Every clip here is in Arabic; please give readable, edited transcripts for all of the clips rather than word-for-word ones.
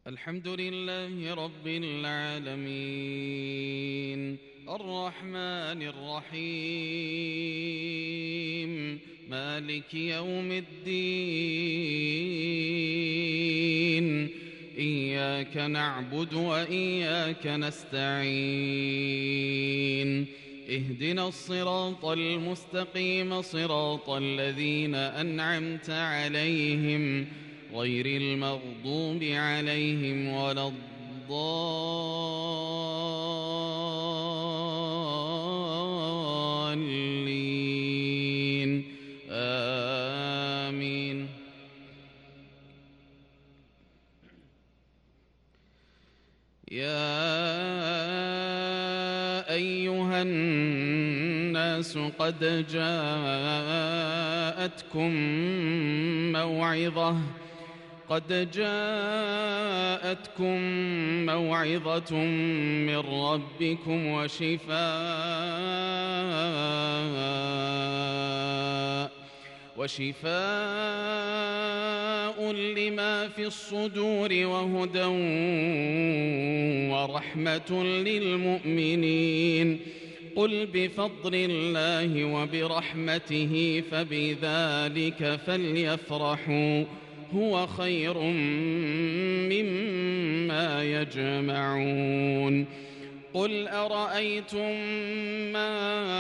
الحمد لله رب العالمين الرحمن الرحيم مالك يوم الدين إياك نعبد وإياك نستعين اهدنا الصراط المستقيم صراط الذين أنعمت عليهم غير المغضوب عليهم ولا الضالين آمين. يا أيها الناس قد جاءتكم موعظة من ربكم وشفاء لما في الصدور وهدى ورحمة للمؤمنين. قل بفضل الله وبرحمته فبذلك فليفرحوا هو خير مما يجمعون. قل أرأيتم ما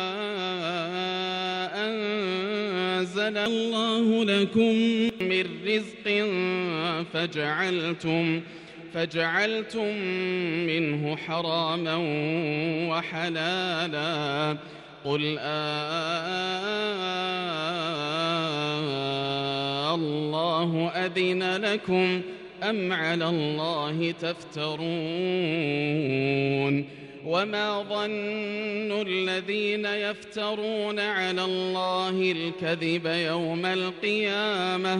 أنزل الله لكم من رزق فجعلتم منه حراما وحلالا قل الله أذن لكم أم على الله تفترون. وما ظن الذين يفترون على الله الكذب يوم القيامة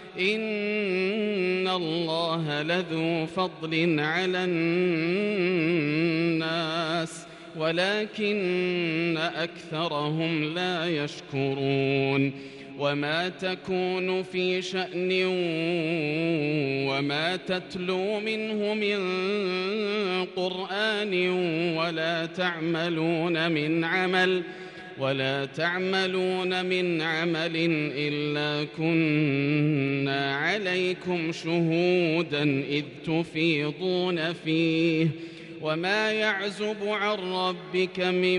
إن الله لذو فضل على الناس ولكن أكثرهم لا يشكرون. وما تكون في شأن وما تتلو منه من قرآن ولا تعملون من عمل إلا كنا عليكم شهودا إذ تفيضون فيه. وما يعزب عن ربك من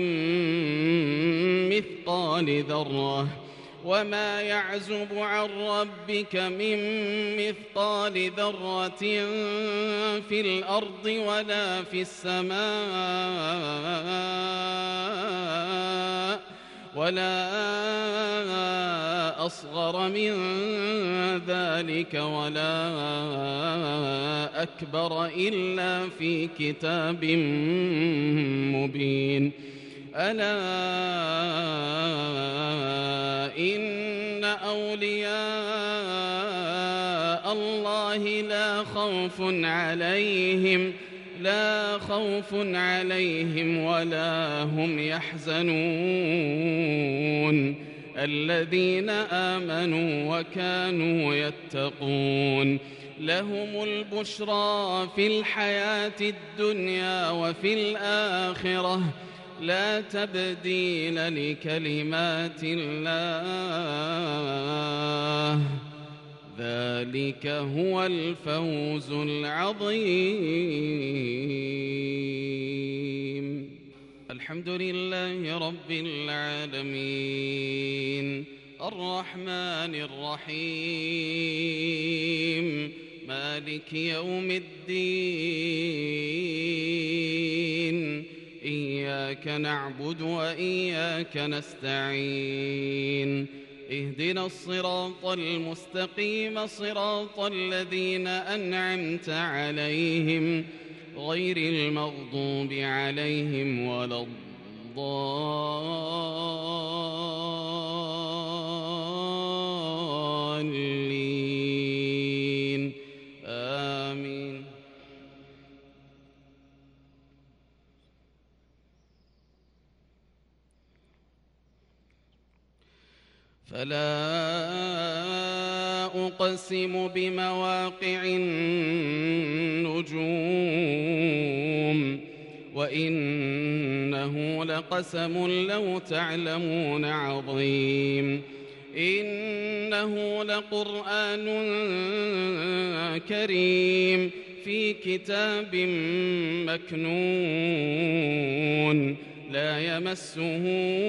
مثقال ذرة في الأرض ولا في السماء ولا أصغر من ذلك ولا أكبر إلا في كتاب مبين. ألا إن أولياء الله لا خوف عليهم ولا هم يحزنون الذين آمنوا وكانوا يتقون. لهم البشرى في الحياة الدنيا وفي الآخرة لا تبديل لكلمات الله ذلك هو الفوز العظيم. الحمد لله رب العالمين الرحمن الرحيم مالك يوم الدين إياك نعبد وإياك نستعين اهدنا الصراط المستقيم صراط الذين أنعمت عليهم غير المغضوب عليهم ولا الضالين آمين. فلا أقسم بمواقع النجوم النجوم وإنه لقسم لو تعلمون عظيم إنه لقرآن كريم في كتاب مكنون لا يمسه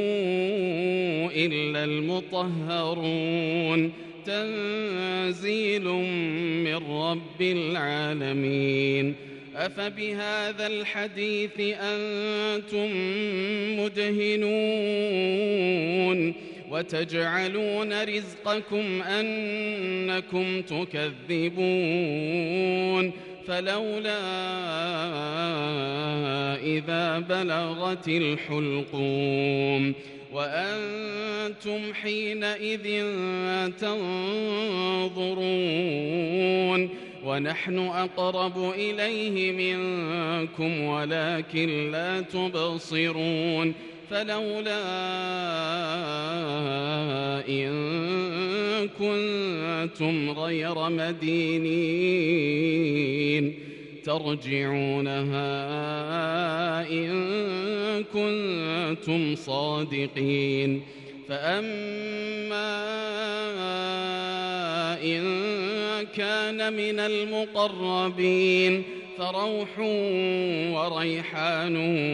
إلا المطهرون تنزيل من رب العالمين أفبهذا الحديث أنتم مدهنون وتجعلون رزقكم أنكم تكذبون فلولا إذا بلغت الحلقوم وأنتم حينئذ تنظرون ونحن أقرب إليه منكم ولكن لا تبصرون فلولا إن كنتم غير مدينين ترجعونها إن كنتم صادقين فأما إن كان من المقربين فروح وريحان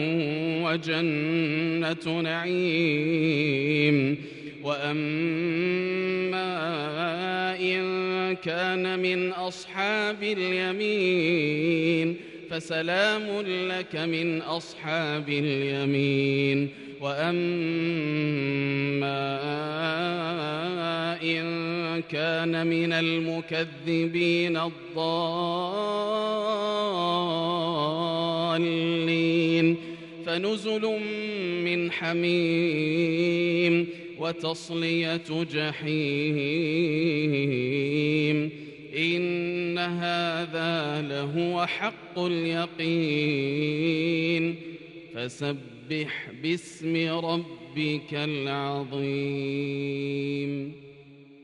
وجنة نعيم وأما إن كان من أصحاب اليمين فسلام لك من أصحاب اليمين وأما إن كان من المكذبين الضالين فنزل من حميم وتصلية جحيم إن هذا لهو حق اليقين فسبح باسم ربك العظيم.